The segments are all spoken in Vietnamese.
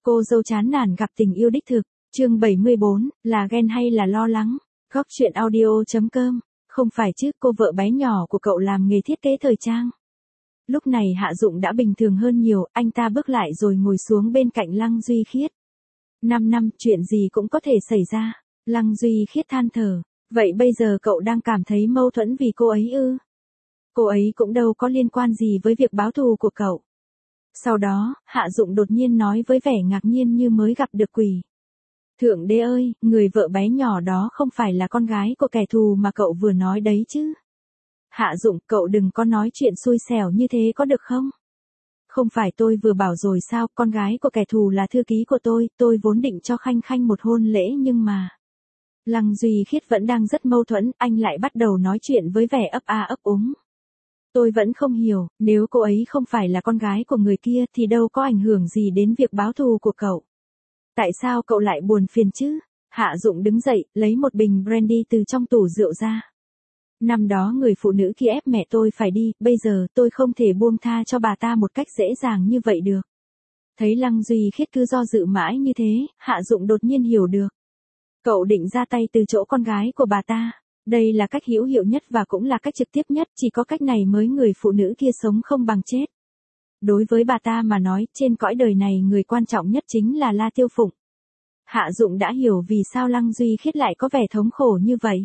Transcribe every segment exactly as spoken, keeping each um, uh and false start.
Cô dâu chán nản gặp tình yêu đích thực, chương bảy mươi bốn, là ghen hay là lo lắng? Góc truyện audio chấm com, không phải chứ, cô vợ bé nhỏ của cậu làm nghề thiết kế thời trang. Lúc này Hạ Dụng đã bình thường hơn nhiều, anh ta bước lại rồi ngồi xuống bên cạnh Lăng Duy Khiết. Năm năm, chuyện gì cũng có thể xảy ra. Lăng Duy Khiết than thở, vậy bây giờ cậu đang cảm thấy mâu thuẫn vì cô ấy ư? Cô ấy cũng đâu có liên quan gì với việc báo thù của cậu. Sau đó, Hạ Dụng đột nhiên nói với vẻ ngạc nhiên như mới gặp được quỷ. Thượng đế ơi, người vợ bé nhỏ đó không phải là con gái của kẻ thù mà cậu vừa nói đấy chứ? Hạ Dụng, cậu đừng có nói chuyện xui xẻo như thế có được không? Không phải tôi vừa bảo rồi sao, con gái của kẻ thù là thư ký của tôi, tôi vốn định cho Khanh Khanh một hôn lễ nhưng mà... Lăng Duy Khiết vẫn đang rất mâu thuẫn, anh lại bắt đầu nói chuyện với vẻ ấp a ấp úng. Tôi vẫn không hiểu, nếu cô ấy không phải là con gái của người kia thì đâu có ảnh hưởng gì đến việc báo thù của cậu. Tại sao cậu lại buồn phiền chứ? Hạ Dụng đứng dậy, lấy một bình brandy từ trong tủ rượu ra. Năm đó người phụ nữ kia ép mẹ tôi phải đi, bây giờ tôi không thể buông tha cho bà ta một cách dễ dàng như vậy được. Thấy Lăng Duy Khiết cứ do dự mãi như thế, Hạ Dụng đột nhiên hiểu được. Cậu định ra tay từ chỗ con gái của bà ta. Đây là cách hữu hiệu nhất và cũng là cách trực tiếp nhất, chỉ có cách này mới người phụ nữ kia sống không bằng chết. Đối với bà ta mà nói, trên cõi đời này người quan trọng nhất chính là La Tiêu Phụng. Hạ Dụng đã hiểu vì sao Lăng Duy Khiết lại có vẻ thống khổ như vậy.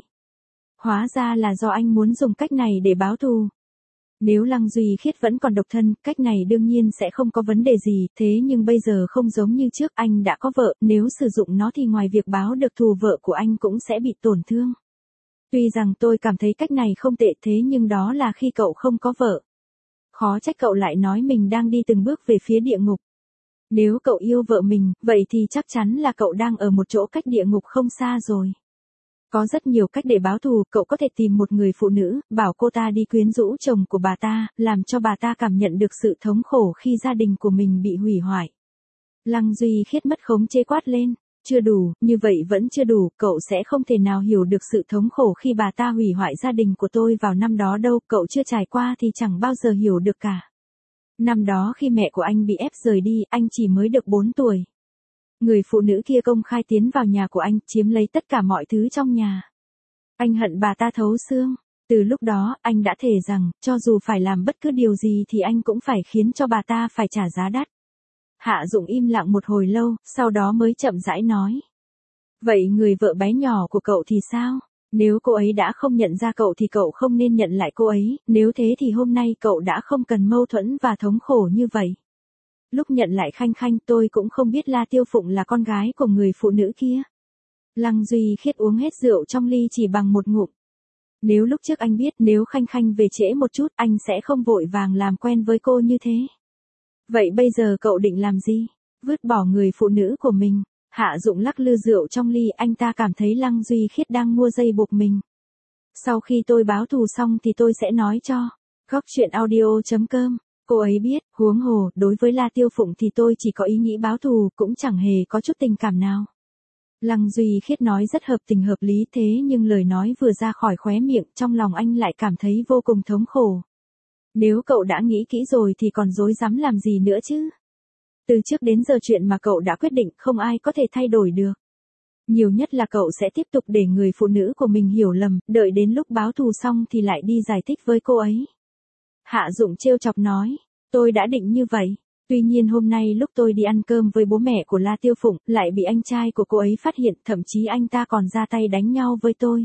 Hóa ra là do anh muốn dùng cách này để báo thù. Nếu Lăng Duy Khiết vẫn còn độc thân, cách này đương nhiên sẽ không có vấn đề gì, thế nhưng bây giờ không giống như trước, anh đã có vợ, nếu sử dụng nó thì ngoài việc báo được thù vợ của anh cũng sẽ bị tổn thương. Tuy rằng tôi cảm thấy cách này không tệ thế nhưng đó là khi cậu không có vợ. Khó trách cậu lại nói mình đang đi từng bước về phía địa ngục. Nếu cậu yêu vợ mình, vậy thì chắc chắn là cậu đang ở một chỗ cách địa ngục không xa rồi. Có rất nhiều cách để báo thù, cậu có thể tìm một người phụ nữ, bảo cô ta đi quyến rũ chồng của bà ta, làm cho bà ta cảm nhận được sự thống khổ khi gia đình của mình bị hủy hoại. Lăng Duy Khiết mất khống chế quát lên. Chưa đủ, như vậy vẫn chưa đủ, cậu sẽ không thể nào hiểu được sự thống khổ khi bà ta hủy hoại gia đình của tôi vào năm đó đâu, cậu chưa trải qua thì chẳng bao giờ hiểu được cả. Năm đó khi mẹ của anh bị ép rời đi, anh chỉ mới được bốn tuổi. Người phụ nữ kia công khai tiến vào nhà của anh, chiếm lấy tất cả mọi thứ trong nhà. Anh hận bà ta thấu xương. Từ lúc đó, anh đã thề rằng, cho dù phải làm bất cứ điều gì thì anh cũng phải khiến cho bà ta phải trả giá đắt. Hạ Dụng im lặng một hồi lâu, sau đó mới chậm rãi nói. Vậy người vợ bé nhỏ của cậu thì sao? Nếu cô ấy đã không nhận ra cậu thì cậu không nên nhận lại cô ấy, nếu thế thì hôm nay cậu đã không cần mâu thuẫn và thống khổ như vậy. Lúc nhận lại Khanh Khanh tôi cũng không biết La Tiêu Phụng là con gái của người phụ nữ kia. Lăng Duy Khiết uống hết rượu trong ly chỉ bằng một ngụm. Nếu lúc trước anh biết nếu Khanh Khanh về trễ một chút anh sẽ không vội vàng làm quen với cô như thế. Vậy bây giờ cậu định làm gì? Vứt bỏ người phụ nữ của mình. Hạ Dụng lắc lư rượu trong ly, anh ta cảm thấy Lăng Duy Khiết đang mua dây buộc mình. Sau khi tôi báo thù xong thì tôi sẽ nói cho. Góc truyện audio chấm com, cô ấy biết, huống hồ, đối với La Tiêu Phụng thì tôi chỉ có ý nghĩ báo thù, cũng chẳng hề có chút tình cảm nào. Lăng Duy Khiết nói rất hợp tình hợp lý thế nhưng lời nói vừa ra khỏi khóe miệng, trong lòng anh lại cảm thấy vô cùng thống khổ. Nếu cậu đã nghĩ kỹ rồi thì còn dối dám làm gì nữa chứ? Từ trước đến giờ chuyện mà cậu đã quyết định không ai có thể thay đổi được. Nhiều nhất là cậu sẽ tiếp tục để người phụ nữ của mình hiểu lầm, đợi đến lúc báo thù xong thì lại đi giải thích với cô ấy. Hạ Dụng trêu chọc nói, tôi đã định như vậy. Tuy nhiên hôm nay lúc tôi đi ăn cơm với bố mẹ của La Tiêu Phụng, lại bị anh trai của cô ấy phát hiện, thậm chí anh ta còn ra tay đánh nhau với tôi.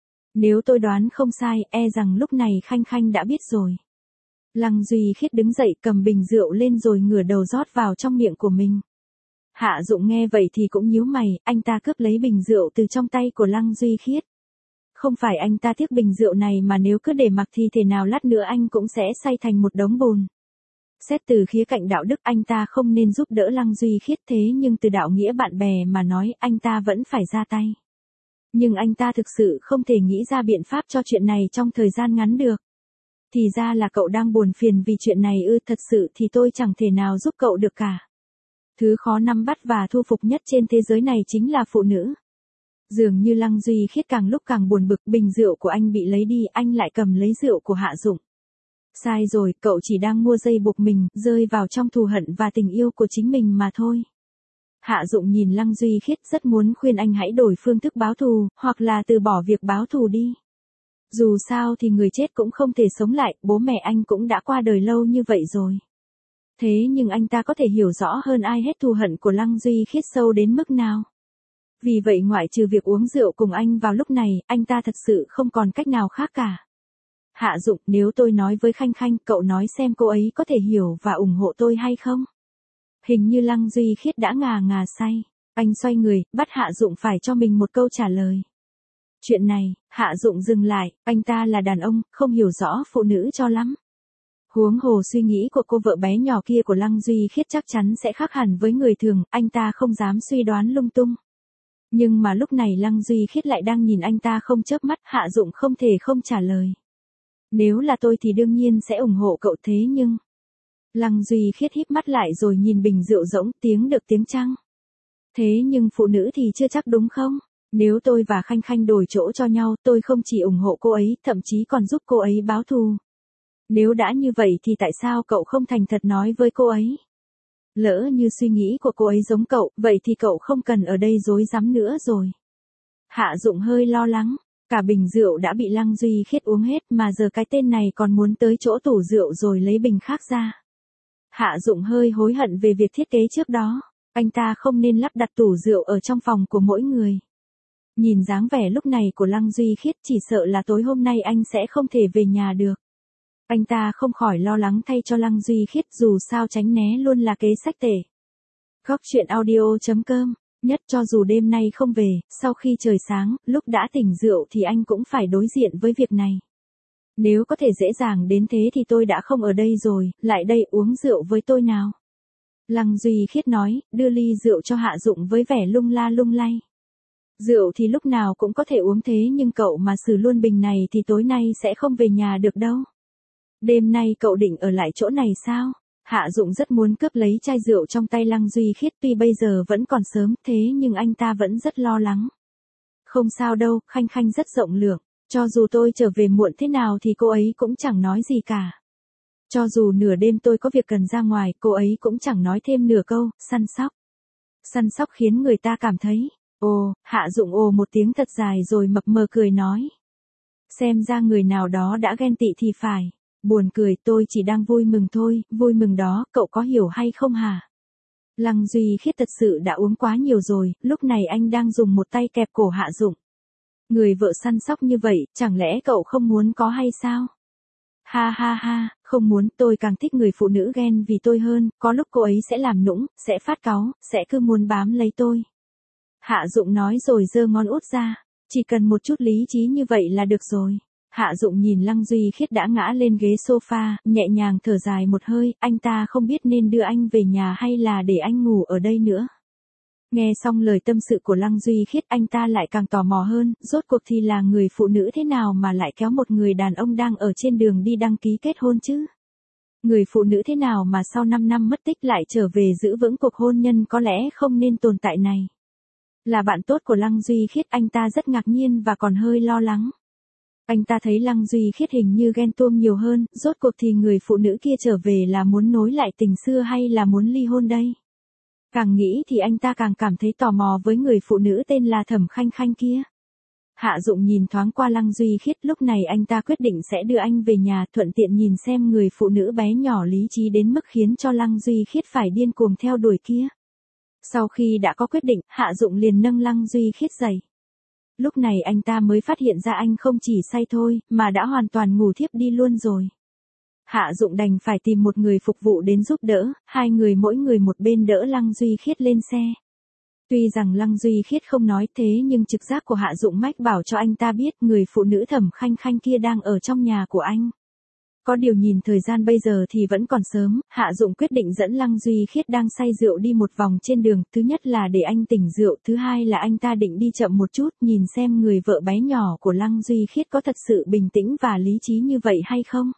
Nếu tôi đoán không sai, e rằng lúc này Khanh Khanh đã biết rồi. Lăng Duy Khiết đứng dậy cầm bình rượu lên rồi ngửa đầu rót vào trong miệng của mình. Hạ Dụng nghe vậy thì cũng nhíu mày, anh ta cướp lấy bình rượu từ trong tay của Lăng Duy Khiết. Không phải anh ta tiếc bình rượu này mà nếu cứ để mặc thì thể nào lát nữa anh cũng sẽ say thành một đống bùn. Xét từ khía cạnh đạo đức anh ta không nên giúp đỡ Lăng Duy Khiết thế nhưng từ đạo nghĩa bạn bè mà nói anh ta vẫn phải ra tay. Nhưng anh ta thực sự không thể nghĩ ra biện pháp cho chuyện này trong thời gian ngắn được. Thì ra là cậu đang buồn phiền vì chuyện này ư, thật sự thì tôi chẳng thể nào giúp cậu được cả. Thứ khó nắm bắt và thu phục nhất trên thế giới này chính là phụ nữ. Dường như Lăng Duy Khiết càng lúc càng buồn bực, bình rượu của anh bị lấy đi, anh lại cầm lấy rượu của Hạ Dụng. Sai rồi, cậu chỉ đang mua dây buộc mình, rơi vào trong thù hận và tình yêu của chính mình mà thôi. Hạ Dụng nhìn Lăng Duy Khiết rất muốn khuyên anh hãy đổi phương thức báo thù, hoặc là từ bỏ việc báo thù đi. Dù sao thì người chết cũng không thể sống lại, bố mẹ anh cũng đã qua đời lâu như vậy rồi. Thế nhưng anh ta có thể hiểu rõ hơn ai hết thù hận của Lăng Duy Khiết sâu đến mức nào. Vì vậy ngoại trừ việc uống rượu cùng anh vào lúc này, anh ta thật sự không còn cách nào khác cả. Hạ Dụng, nếu tôi nói với Khanh Khanh, cậu nói xem cô ấy có thể hiểu và ủng hộ tôi hay không? Hình như Lăng Duy Khiết đã ngà ngà say. Anh xoay người, bắt Hạ Dụng phải cho mình một câu trả lời. Chuyện này, Hạ Dụng dừng lại, anh ta là đàn ông, không hiểu rõ phụ nữ cho lắm. Huống hồ suy nghĩ của cô vợ bé nhỏ kia của Lăng Duy Khiết chắc chắn sẽ khác hẳn với người thường, anh ta không dám suy đoán lung tung. Nhưng mà lúc này Lăng Duy Khiết lại đang nhìn anh ta không chớp mắt, Hạ Dụng không thể không trả lời. Nếu là tôi thì đương nhiên sẽ ủng hộ cậu thế nhưng... Lăng Duy Khiết híp mắt lại rồi nhìn bình rượu rỗng, tiếng được tiếng trăng. Thế nhưng phụ nữ thì chưa chắc đúng không? Nếu tôi và Khanh Khanh đổi chỗ cho nhau, tôi không chỉ ủng hộ cô ấy, thậm chí còn giúp cô ấy báo thù. Nếu đã như vậy thì tại sao cậu không thành thật nói với cô ấy? Lỡ như suy nghĩ của cô ấy giống cậu, vậy thì cậu không cần ở đây dối rắm nữa rồi. Hạ Dụng hơi lo lắng, cả bình rượu đã bị Lăng Duy Khiết uống hết mà giờ cái tên này còn muốn tới chỗ tủ rượu rồi lấy bình khác ra. Hạ Dụng hơi hối hận về việc thiết kế trước đó, anh ta không nên lắp đặt tủ rượu ở trong phòng của mỗi người. Nhìn dáng vẻ lúc này của Lăng Duy Khiết chỉ sợ là tối hôm nay anh sẽ không thể về nhà được. Anh ta không khỏi lo lắng thay cho Lăng Duy Khiết, dù sao tránh né luôn là kế sách tể. Góc truyện audio chấm com, nhất cho dù đêm nay không về, sau khi trời sáng, lúc đã tỉnh rượu thì anh cũng phải đối diện với việc này. Nếu có thể dễ dàng đến thế thì tôi đã không ở đây rồi, lại đây uống rượu với tôi nào. Lăng Duy Khiết nói, đưa ly rượu cho Hạ Dụng với vẻ lung la lung lay. Rượu thì lúc nào cũng có thể uống thế nhưng cậu mà xử luôn bình này thì tối nay sẽ không về nhà được đâu. Đêm nay cậu định ở lại chỗ này sao? Hạ Dụng rất muốn cướp lấy chai rượu trong tay Lăng Duy Khiết, tuy bây giờ vẫn còn sớm thế nhưng anh ta vẫn rất lo lắng. Không sao đâu, Khanh Khanh rất rộng lượng, cho dù tôi trở về muộn thế nào thì cô ấy cũng chẳng nói gì cả. Cho dù nửa đêm tôi có việc cần ra ngoài, cô ấy cũng chẳng nói thêm nửa câu, săn sóc. Săn sóc khiến người ta cảm thấy, ồ, Hạ Dụng ồ một tiếng thật dài rồi mập mờ cười nói. Xem ra người nào đó đã ghen tị thì phải. Buồn cười, tôi chỉ đang vui mừng thôi, vui mừng đó, cậu có hiểu hay không hả? Lăng Duy Khiết thật sự đã uống quá nhiều rồi, lúc này anh đang dùng một tay kẹp cổ Hạ Dụng. Người vợ săn sóc như vậy, chẳng lẽ cậu không muốn có hay sao? Ha ha ha, không muốn, tôi càng thích người phụ nữ ghen vì tôi hơn, có lúc cô ấy sẽ làm nũng, sẽ phát cáu, sẽ cứ muốn bám lấy tôi. Hạ Dụng nói rồi giơ ngón út ra, chỉ cần một chút lý trí như vậy là được rồi. Hạ Dụng nhìn Lăng Duy Khiết đã ngã lên ghế sofa, nhẹ nhàng thở dài một hơi, anh ta không biết nên đưa anh về nhà hay là để anh ngủ ở đây nữa. Nghe xong lời tâm sự của Lăng Duy Khiết, anh ta lại càng tò mò hơn, rốt cuộc thì là người phụ nữ thế nào mà lại kéo một người đàn ông đang ở trên đường đi đăng ký kết hôn chứ? Người phụ nữ thế nào mà sau năm năm mất tích lại trở về giữ vững cuộc hôn nhân có lẽ không nên tồn tại này? Là bạn tốt của Lăng Duy Khiết, anh ta rất ngạc nhiên và còn hơi lo lắng. Anh ta thấy Lăng Duy Khiết hình như ghen tuông nhiều hơn, rốt cuộc thì người phụ nữ kia trở về là muốn nối lại tình xưa hay là muốn ly hôn đây? Càng nghĩ thì anh ta càng cảm thấy tò mò với người phụ nữ tên là Thẩm Khanh Khanh kia. Hạ Dụng nhìn thoáng qua Lăng Duy Khiết, lúc này anh ta quyết định sẽ đưa anh về nhà, thuận tiện nhìn xem người phụ nữ bé nhỏ lý trí đến mức khiến cho Lăng Duy Khiết phải điên cuồng theo đuổi kia. Sau khi đã có quyết định, Hạ Dụng liền nâng Lăng Duy Khiết dậy. Lúc này anh ta mới phát hiện ra anh không chỉ say thôi, mà đã hoàn toàn ngủ thiếp đi luôn rồi. Hạ Dụng đành phải tìm một người phục vụ đến giúp đỡ, hai người mỗi người một bên đỡ Lăng Duy Khiết lên xe. Tuy rằng Lăng Duy Khiết không nói thế nhưng trực giác của Hạ Dụng mách bảo cho anh ta biết người phụ nữ Thẩm Khanh Khanh kia đang ở trong nhà của anh. Có điều nhìn thời gian bây giờ thì vẫn còn sớm, Hạ Dụng quyết định dẫn Lăng Duy Khiết đang say rượu đi một vòng trên đường, thứ nhất là để anh tỉnh rượu, thứ hai là anh ta định đi chậm một chút, nhìn xem người vợ bé nhỏ của Lăng Duy Khiết có thật sự bình tĩnh và lý trí như vậy hay không.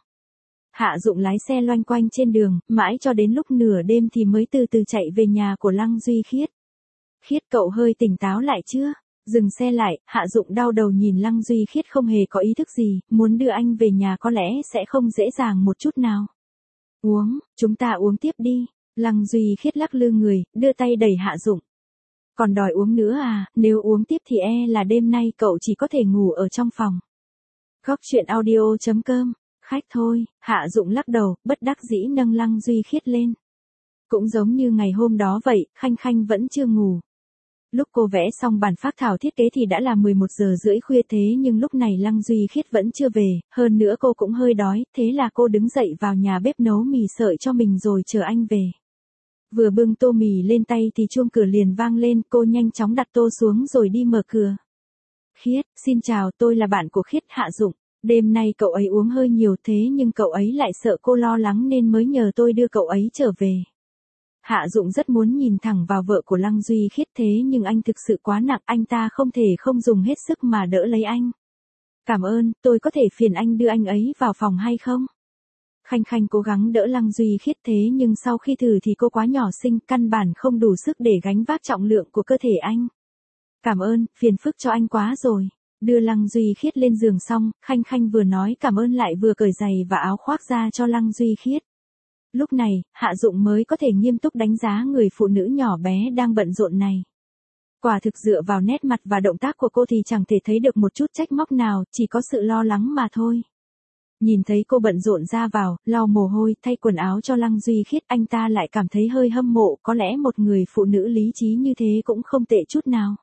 Hạ Dụng lái xe loanh quanh trên đường, mãi cho đến lúc nửa đêm thì mới từ từ chạy về nhà của Lăng Duy Khiết. Khiết, cậu hơi tỉnh táo lại chưa? Dừng xe lại, Hạ Dụng đau đầu nhìn Lăng Duy Khiết không hề có ý thức gì, muốn đưa anh về nhà có lẽ sẽ không dễ dàng một chút nào. Uống, chúng ta uống tiếp đi. Lăng Duy Khiết lắc lư người, đưa tay đẩy Hạ Dụng. Còn đòi uống nữa à, nếu uống tiếp thì e là đêm nay cậu chỉ có thể ngủ ở trong phòng. Góc truyện audio.com, khách thôi, Hạ Dụng lắc đầu, bất đắc dĩ nâng Lăng Duy Khiết lên. Cũng giống như ngày hôm đó vậy, Khanh Khanh vẫn chưa ngủ. Lúc cô vẽ xong bản phác thảo thiết kế thì đã là mười một giờ rưỡi khuya thế nhưng lúc này Lăng Duy Khiết vẫn chưa về, hơn nữa cô cũng hơi đói, thế là cô đứng dậy vào nhà bếp nấu mì sợi cho mình rồi chờ anh về. Vừa bưng tô mì lên tay thì chuông cửa liền vang lên, cô nhanh chóng đặt tô xuống rồi đi mở cửa. Khiết, xin chào, tôi là bạn của Khiết, Hạ Dụng. Đêm nay cậu ấy uống hơi nhiều thế nhưng cậu ấy lại sợ cô lo lắng nên mới nhờ tôi đưa cậu ấy trở về. Hạ Dụng rất muốn nhìn thẳng vào vợ của Lăng Duy Khiết thế nhưng anh thực sự quá nặng, anh ta không thể không dùng hết sức mà đỡ lấy anh. Cảm ơn, tôi có thể phiền anh đưa anh ấy vào phòng hay không? Khanh Khanh cố gắng đỡ Lăng Duy Khiết thế nhưng sau khi thử thì cô quá nhỏ xinh, căn bản không đủ sức để gánh vác trọng lượng của cơ thể anh. Cảm ơn, phiền phức cho anh quá rồi. Đưa Lăng Duy Khiết lên giường xong, Khanh Khanh vừa nói cảm ơn lại vừa cởi giày và áo khoác ra cho Lăng Duy Khiết. Lúc này, Hạ Dụng mới có thể nghiêm túc đánh giá người phụ nữ nhỏ bé đang bận rộn này. Quả thực dựa vào nét mặt và động tác của cô thì chẳng thể thấy được một chút trách móc nào, chỉ có sự lo lắng mà thôi. Nhìn thấy cô bận rộn ra vào, lau mồ hôi, thay quần áo cho Lăng Duy Khiết, anh ta lại cảm thấy hơi hâm mộ, có lẽ một người phụ nữ lý trí như thế cũng không tệ chút nào.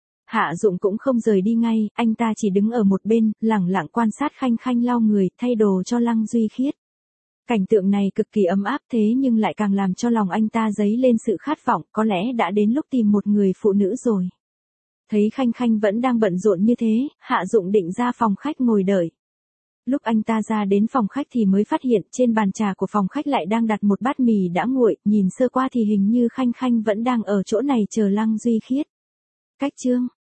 Hạ Dụng cũng không rời đi ngay, anh ta chỉ đứng ở một bên, lẳng lặng quan sát Khanh Khanh lau người, thay đồ cho Lăng Duy Khiết. Cảnh tượng này cực kỳ ấm áp thế nhưng lại càng làm cho lòng anh ta dấy lên sự khát vọng, có lẽ đã đến lúc tìm một người phụ nữ rồi. Thấy Khanh Khanh vẫn đang bận rộn như thế, Hạ Dụng định ra phòng khách ngồi đợi. Lúc anh ta ra đến phòng khách thì mới phát hiện trên bàn trà của phòng khách lại đang đặt một bát mì đã nguội, nhìn sơ qua thì hình như Khanh Khanh vẫn đang ở chỗ này chờ Lăng Duy Khiết. Cách chương